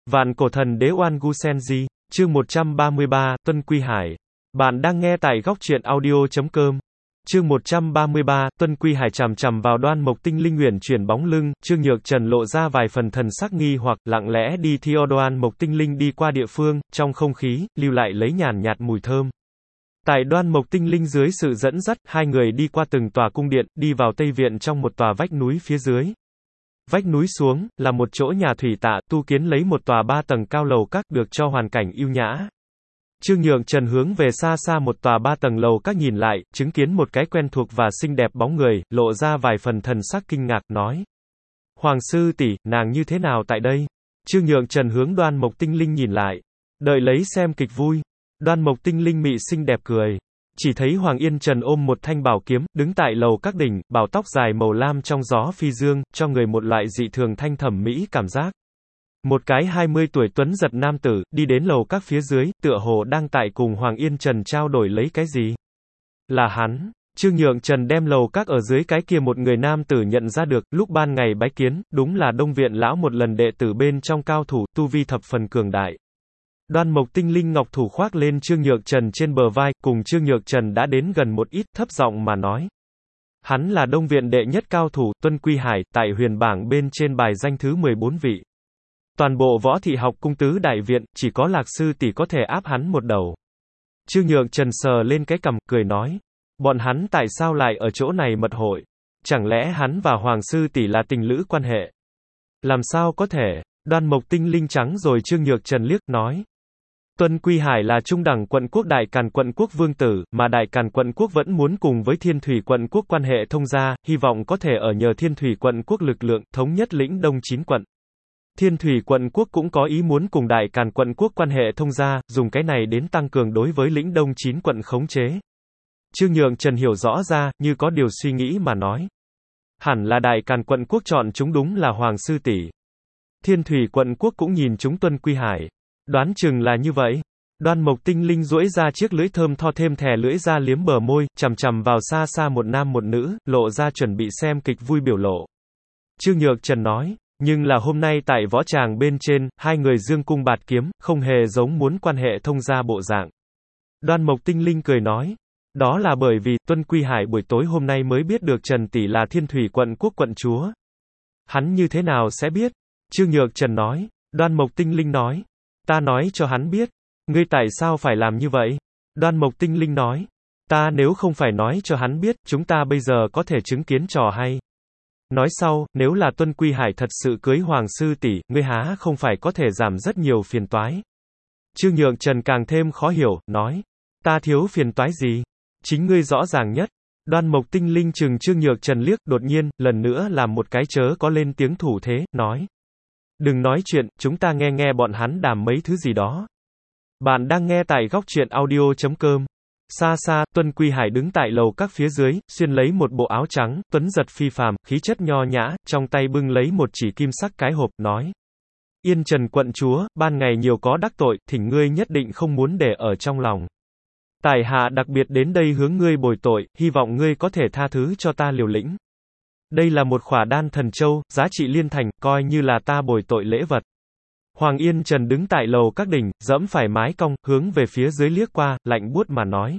Vạn cổ thần đế Oan Gu Senji, chương 133, Tuân Quy Hải. Bạn đang nghe tại góc truyện audio.com. Chương 133, Tuân Quy Hải chằm chằm vào Đoan Mộc Tinh Linh uyển chuyển bóng lưng, Trương Nhược Trần lộ ra vài phần thần sắc nghi hoặc, lặng lẽ đi theo Đoan Mộc Tinh Linh đi qua địa phương, trong không khí, lưu lại lấy nhàn nhạt mùi thơm. Tại Đoan Mộc Tinh Linh dưới sự dẫn dắt, hai người đi qua từng tòa cung điện, đi vào Tây Viện trong một tòa vách núi phía dưới. Vách núi xuống, là một chỗ nhà thủy tạ, tu kiến lấy một tòa 3 tầng cao lầu các, được cho hoàn cảnh ưu nhã. Trương Nhượng Trần hướng về xa xa một tòa 3 tầng lầu các nhìn lại, chứng kiến một cái quen thuộc và xinh đẹp bóng người, lộ ra vài phần thần sắc kinh ngạc, nói. Hoàng sư tỷ, nàng như thế nào tại đây? Trương Nhượng Trần hướng Đoan Mộc Tinh Linh nhìn lại. Đợi lấy xem kịch vui. Đoan Mộc Tinh Linh mị xinh đẹp cười. Chỉ thấy Hoàng Yên Trần ôm một thanh bảo kiếm, đứng tại lầu các đỉnh, bảo tóc dài màu lam trong gió phi dương, cho người một loại dị thường thanh thẩm mỹ cảm giác. Một cái 20 tuổi tuấn giật nam tử, đi đến lầu các phía dưới, tựa hồ đang tại cùng Hoàng Yên Trần trao đổi lấy cái gì. Là hắn. Trương Nhượng Trần đem lầu các ở dưới cái kia một người nam tử nhận ra được, lúc ban ngày bái kiến, đúng là Đông Viện lão một lần đệ tử bên trong cao thủ, tu vi thập phần cường đại. Đoan Mộc Tinh Linh ngọc thủ khoác lên Trương Nhược Trần trên bờ vai, cùng Trương Nhược Trần đã đến gần một ít, thấp giọng mà nói. Hắn là Đông Viện đệ nhất cao thủ, Tuân Quy Hải, tại huyền bảng bên trên bài danh thứ 14 vị. Toàn bộ võ thị học cung tứ đại viện, chỉ có Lạc sư tỷ có thể áp hắn một đầu. Trương Nhược Trần sờ lên cái cằm, cười nói. Bọn hắn tại sao lại ở chỗ này mật hội? Chẳng lẽ hắn và Hoàng sư tỷ là tình lữ quan hệ? Làm sao có thể? Đoan Mộc Tinh Linh trắng rồi Trương Nhược Trần liếc, nói. Tuân Quy Hải là trung đẳng quận quốc Đại Càn quận quốc vương tử, mà Đại Càn quận quốc vẫn muốn cùng với Thiên Thủy quận quốc quan hệ thông gia, hy vọng có thể ở nhờ Thiên Thủy quận quốc lực lượng, thống nhất lĩnh đông 9 quận. Thiên Thủy quận quốc cũng có ý muốn cùng Đại Càn quận quốc quan hệ thông gia, dùng cái này đến tăng cường đối với lĩnh đông 9 quận khống chế. Trương Nhượng Trần hiểu rõ ra, như có điều suy nghĩ mà nói. Hẳn là Đại Càn quận quốc chọn chúng đúng là Hoàng sư tỷ. Thiên Thủy quận quốc cũng nhìn chúng Tuân Quy Hải. Đoán chừng là như vậy. Đoan Mộc Tinh Linh duỗi ra chiếc lưỡi thơm tho thêm thè lưỡi ra liếm bờ môi, chằm chằm vào xa xa một nam một nữ, lộ ra chuẩn bị xem kịch vui biểu lộ. Trương Nhược Trần nói, nhưng là hôm nay tại võ tràng bên trên, hai người dương cung bạt kiếm, không hề giống muốn quan hệ thông gia bộ dạng. Đoan Mộc Tinh Linh cười nói, đó là bởi vì Tuân Quy Hải buổi tối hôm nay mới biết được Trần tỷ là Thiên Thủy quận quốc quận chúa. Hắn như thế nào sẽ biết? Trương Nhược Trần nói. Đoan Mộc Tinh Linh nói. Ta nói cho hắn biết. Ngươi tại sao phải làm như vậy? Đoan Mộc Tinh Linh nói. Ta nếu không phải nói cho hắn biết, chúng ta bây giờ có thể chứng kiến trò hay. Nói sau, nếu là Tuân Quy Hải thật sự cưới Hoàng sư tỷ, ngươi há không phải có thể giảm rất nhiều phiền toái. Trương Nhượng Trần càng thêm khó hiểu, nói. Ta thiếu phiền toái gì? Chính ngươi rõ ràng nhất. Đoan Mộc Tinh Linh chừng Trương Nhược Trần liếc, đột nhiên, lần nữa làm một cái chớ có lên tiếng thủ thế, nói. Đừng nói chuyện, chúng ta nghe bọn hắn đàm mấy thứ gì đó. Bạn đang nghe tại góc truyện audio.com. Xa xa, Tuân Quy Hải đứng tại lầu các phía dưới, xuyên lấy một bộ áo trắng, tuấn giật phi phàm, khí chất nho nhã, trong tay bưng lấy một chỉ kim sắc cái hộp, nói. Yên Trần quận chúa, ban ngày nhiều có đắc tội, thỉnh ngươi nhất định không muốn để ở trong lòng. Tài hạ đặc biệt đến đây hướng ngươi bồi tội, hy vọng ngươi có thể tha thứ cho ta liều lĩnh. Đây là một khỏa đan thần châu, giá trị liên thành, coi như là ta bồi tội lễ vật. Hoàng Yên Trần đứng tại lầu các đỉnh, dẫm phải mái cong, hướng về phía dưới liếc qua, lạnh buốt mà nói.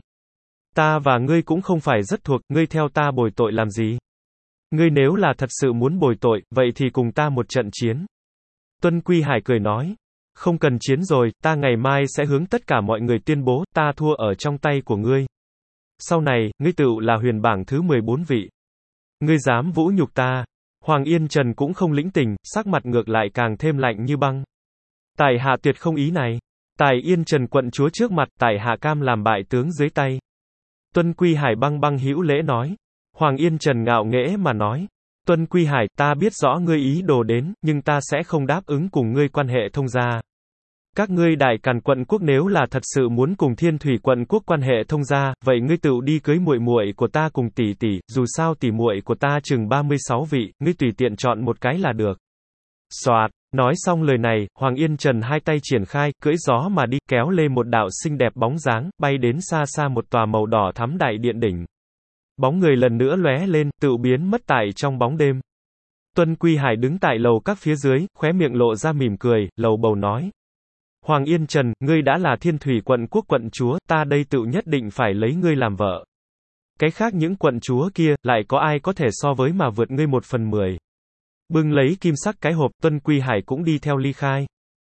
Ta và ngươi cũng không phải rất thuộc, ngươi theo ta bồi tội làm gì? Ngươi nếu là thật sự muốn bồi tội, vậy thì cùng ta một trận chiến. Tuân Quy Hải cười nói. Không cần chiến rồi, ta ngày mai sẽ hướng tất cả mọi người tuyên bố, ta thua ở trong tay của ngươi. Sau này, ngươi tựu là huyền bảng thứ 14 vị. Ngươi dám vũ nhục ta. Hoàng Yên Trần cũng không lĩnh tình, sắc mặt ngược lại càng thêm lạnh như băng. Tài hạ tuyệt không ý này. Tài Yên Trần quận chúa trước mặt, tài hạ cam làm bại tướng dưới tay. Tuân Quy Hải băng băng hữu lễ nói. Hoàng Yên Trần ngạo nghễ mà nói. Tuân Quy Hải, ta biết rõ ngươi ý đồ đến, nhưng ta sẽ không đáp ứng cùng ngươi quan hệ thông gia. Các ngươi Đại Càn quận quốc nếu là thật sự muốn cùng Thiên Thủy quận quốc quan hệ thông gia, vậy ngươi tự đi cưới muội muội của ta cùng tỷ tỷ, dù sao tỷ muội của ta chừng 36 vị, ngươi tùy tiện chọn một cái là được. Soạt, nói xong lời này, Hoàng Yên Trần hai tay triển khai, cưỡi gió mà đi, kéo lên một đạo xinh đẹp bóng dáng, bay đến xa xa một tòa màu đỏ thắm đại điện đỉnh. Bóng người lần nữa lóe lên, tự biến mất tại trong bóng đêm. Tuân Quy Hải đứng tại lầu các phía dưới, khóe miệng lộ ra mỉm cười, lầu bầu nói. Hoàng Yên Trần, ngươi đã là Thiên Thủy quận quốc quận chúa, ta đây tự nhất định phải lấy ngươi làm vợ. Cái khác những quận chúa kia, lại có ai có thể so với mà vượt ngươi 1/10. Bưng lấy kim sắc cái hộp, Tuân Quy Hải cũng đi theo ly khai.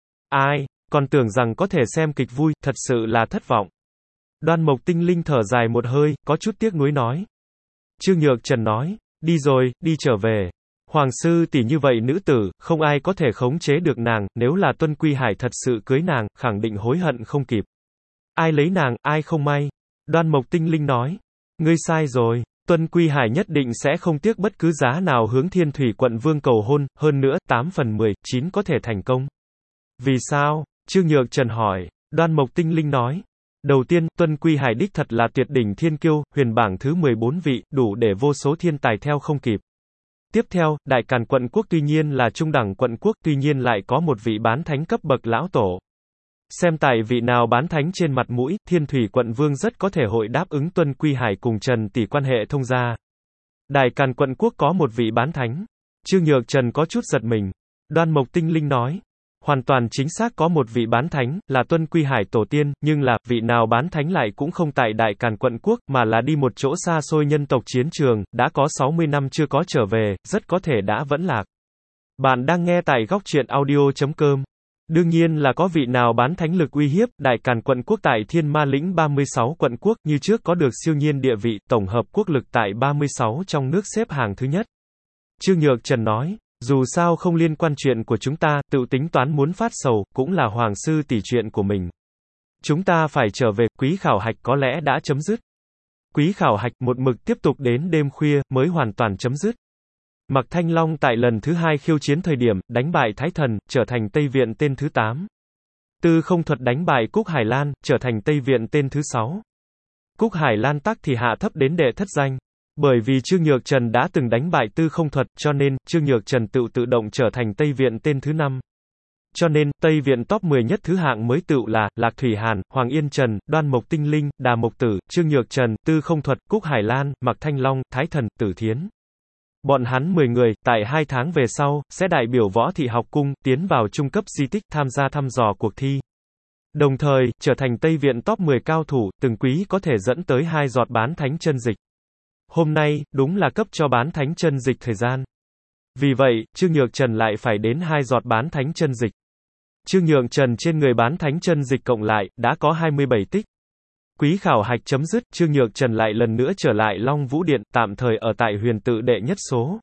Ai, còn tưởng rằng có thể xem kịch vui, thật sự là thất vọng. Đoan Mộc Tinh Linh thở dài một hơi, có chút tiếc nuối nói. Trương Nhược Trần nói, đi rồi, đi trở về. Hoàng sư tỷ như vậy nữ tử, không ai có thể khống chế được nàng, nếu là Tuân Quy Hải thật sự cưới nàng, khẳng định hối hận không kịp. Ai lấy nàng, ai không may. Đoan Mộc Tinh Linh nói, ngươi sai rồi, Tuân Quy Hải nhất định sẽ không tiếc bất cứ giá nào hướng Thiên Thủy quận vương cầu hôn, hơn nữa, 8/10, có thể thành công. Vì sao? Trương Nhược Trần hỏi. Đoan Mộc Tinh Linh nói. Đầu tiên, Tuân Quy Hải đích thật là tuyệt đỉnh thiên kiêu, huyền bảng thứ 14 vị, đủ để vô số thiên tài theo không kịp. Tiếp theo, Đại Càn quận quốc tuy nhiên là trung đẳng quận quốc, tuy nhiên lại có một vị bán thánh cấp bậc lão tổ. Xem tại vị nào bán thánh trên mặt mũi, Thiên Thủy quận vương rất có thể hội đáp ứng Tuân Quy Hải cùng Trần tỷ quan hệ thông gia. Đại Càn quận quốc có một vị bán thánh. Trương Nhược Trần có chút giật mình. Đoan Mộc Tinh Linh nói. Hoàn toàn chính xác có một vị bán thánh, là Tuân Quy Hải tổ tiên, nhưng là, vị nào bán thánh lại cũng không tại Đại Càn quận quốc, mà là đi một chỗ xa xôi nhân tộc chiến trường, đã có 60 năm chưa có trở về, rất có thể đã vẫn lạc. Bạn đang nghe tại góc truyện audio.com. Đương nhiên là có vị nào bán thánh lực uy hiếp, Đại Càn quận quốc tại Thiên Ma lĩnh 36 quận quốc, như trước có được siêu nhiên địa vị, tổng hợp quốc lực tại 36 trong nước xếp hàng thứ nhất. Trương Nhược Trần nói. Dù sao không liên quan chuyện của chúng ta, tự tính toán muốn phát sầu, cũng là hoàng sư tỷ chuyện của mình. Chúng ta phải trở về, quý khảo hạch có lẽ đã chấm dứt. Quý khảo hạch một mực tiếp tục đến đêm khuya, mới hoàn toàn chấm dứt. Mạc Thanh Long tại lần thứ 2 khiêu chiến thời điểm, đánh bại Thái Thần, trở thành Tây Viện tên thứ 8. Tư Không Thuật đánh bại Cúc Hải Lan, trở thành Tây Viện tên thứ 6. Cúc Hải Lan tắc thì hạ thấp đến đệ thất danh. Bởi vì Trương Nhược Trần đã từng đánh bại Tư Không Thuật, cho nên, Trương Nhược Trần tự động trở thành Tây Viện tên thứ 5. Cho nên, Tây Viện top 10 nhất thứ hạng mới tự là, Lạc Thủy Hàn, Hoàng Yên Trần, Đoan Mộc Tinh Linh, Đà Mộc Tử, Trương Nhược Trần, Tư Không Thuật, Cúc Hải Lan, Mạc Thanh Long, Thái Thần, Tử Thiến. Bọn hắn 10 người, tại 2 tháng về sau, sẽ đại biểu Võ Thị Học Cung, tiến vào trung cấp di tích, tham gia thăm dò cuộc thi. Đồng thời, trở thành Tây Viện top 10 cao thủ, từng quý có thể dẫn tới 2 giọt bán thánh chân dịch. Hôm nay, đúng là cấp cho bán thánh chân dịch thời gian. Vì vậy, Trương Nhược Trần lại phải đến 2 giọt bán thánh chân dịch. Trương Nhược Trần trên người bán thánh chân dịch cộng lại, đã có 27 tích. Quý khảo hạch chấm dứt, Trương Nhược Trần lại lần nữa trở lại Long Vũ Điện, tạm thời ở tại huyền tự đệ nhất số.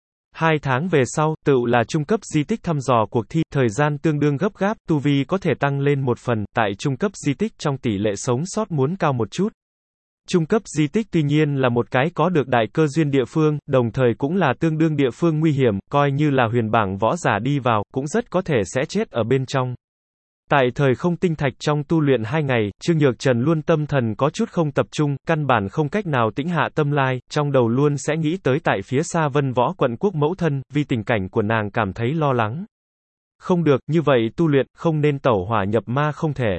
2 tháng về sau, tự là trung cấp di tích thăm dò cuộc thi, thời gian tương đương gấp gáp, tu vi có thể tăng lên một phần, tại trung cấp di tích trong tỷ lệ sống sót muốn cao một chút. Trung cấp di tích tuy nhiên là một cái có được đại cơ duyên địa phương, đồng thời cũng là tương đương địa phương nguy hiểm, coi như là huyền bảng võ giả đi vào, cũng rất có thể sẽ chết ở bên trong. Tại thời không tinh thạch trong tu luyện 2 ngày, Trương Nhược Trần luôn tâm thần có chút không tập trung, căn bản không cách nào tĩnh hạ tâm lai, trong đầu luôn sẽ nghĩ tới tại phía xa Vân Võ quận quốc mẫu thân, vì tình cảnh của nàng cảm thấy lo lắng. Không được, như vậy tu luyện, không nên tẩu hỏa nhập ma không thể.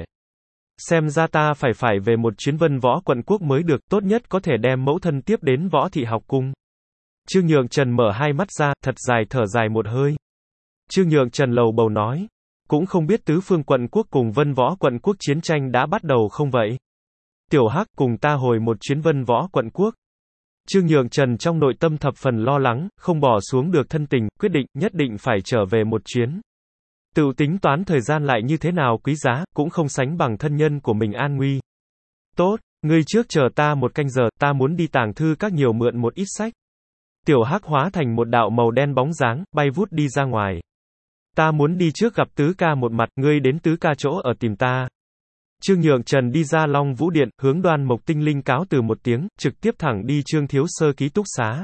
Xem ra ta phải về một chuyến Vân Võ quận quốc mới được, tốt nhất có thể đem mẫu thân tiếp đến Võ Thị Học Cung. Trương Nhược Trần mở hai mắt ra, thật dài thở dài một hơi. Trương Nhược Trần lầu bầu nói. Cũng không biết tứ phương quận quốc cùng Vân Võ quận quốc chiến tranh đã bắt đầu không vậy? Tiểu Hắc cùng ta hồi một chuyến Vân Võ quận quốc. Trương Nhược Trần trong nội tâm thập phần lo lắng, không bỏ xuống được thân tình, quyết định, nhất định phải trở về một chuyến. Tự tính toán thời gian lại như thế nào quý giá, cũng không sánh bằng thân nhân của mình an nguy. Tốt, ngươi trước chờ ta một canh giờ, ta muốn đi tàng thư các nhiều mượn một ít sách. Tiểu Hắc hóa thành một đạo màu đen bóng dáng, bay vút đi ra ngoài. Ta muốn đi trước gặp tứ ca một mặt, ngươi đến tứ ca chỗ ở tìm ta. Trương Nhược Trần đi ra Long Vũ Điện, hướng Đoan Mộc Tinh Linh cáo từ một tiếng, trực tiếp thẳng đi Trương Thiếu Sơ ký túc xá.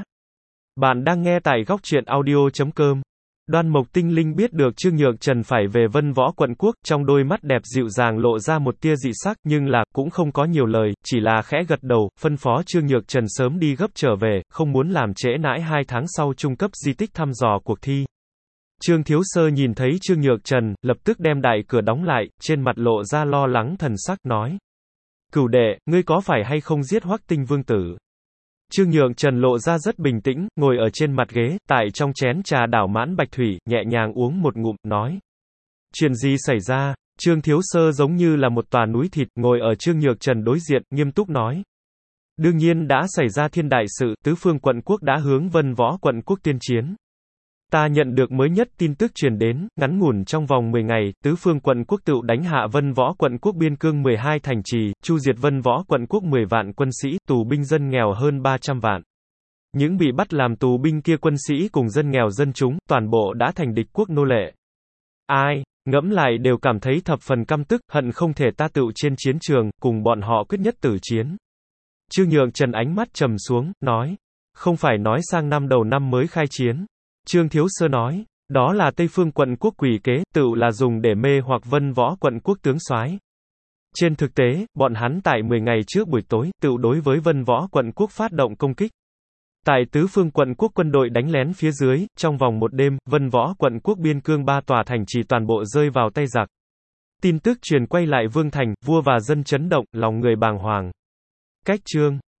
Bạn đang nghe tại góc truyện audio.com. Đoan Mộc Tinh Linh biết được Trương Nhược Trần phải về Vân Võ quận quốc, trong đôi mắt đẹp dịu dàng lộ ra một tia dị sắc, nhưng là, cũng không có nhiều lời, chỉ là khẽ gật đầu, phân phó Trương Nhược Trần sớm đi gấp trở về, không muốn làm trễ nãi 2 tháng sau trung cấp di tích thăm dò cuộc thi. Trương Thiếu Sơ nhìn thấy Trương Nhược Trần, lập tức đem đại cửa đóng lại, trên mặt lộ ra lo lắng thần sắc, nói. Cửu đệ, ngươi có phải hay không giết Hoắc Tinh Vương tử? Trương Nhượng Trần lộ ra rất bình tĩnh, ngồi ở trên mặt ghế, tại trong chén trà đảo mãn bạch thủy, nhẹ nhàng uống một ngụm, nói. Chuyện gì xảy ra? Trương Thiếu Sơ giống như là một tòa núi thịt, ngồi ở Trương Nhược Trần đối diện, nghiêm túc nói. Đương nhiên đã xảy ra thiên đại sự, tứ phương quận quốc đã hướng Vân Võ quận quốc tuyên chiến. Ta nhận được mới nhất tin tức truyền đến, ngắn ngủn trong vòng 10 ngày, tứ phương quận quốc tựu đánh hạ Vân Võ quận quốc biên cương 12 thành trì, chu diệt Vân Võ quận quốc 10 vạn quân sĩ, tù binh dân nghèo hơn 300 vạn. Những bị bắt làm tù binh kia quân sĩ cùng dân nghèo dân chúng, toàn bộ đã thành địch quốc nô lệ. Ai, ngẫm lại đều cảm thấy thập phần căm tức, hận không thể ta tựu trên chiến trường, cùng bọn họ quyết nhất tử chiến. Trương Nhượng Trần ánh mắt trầm xuống, nói. Không phải nói sang năm đầu năm mới khai chiến. Trương Thiếu Sơ nói. Đó là Tây Phương quận quốc quỷ kế, tựu là dùng để mê hoặc Vân Võ quận quốc tướng soái. Trên thực tế, bọn hắn tại 10 ngày trước buổi tối, tựu đối với Vân Võ quận quốc phát động công kích. Tại tứ phương quận quốc quân đội đánh lén phía dưới, trong vòng một đêm, Vân Võ quận quốc biên cương 3 tòa thành trì toàn bộ rơi vào tay giặc. Tin tức truyền quay lại Vương thành, vua và dân chấn động, lòng người bàng hoàng. Cách chương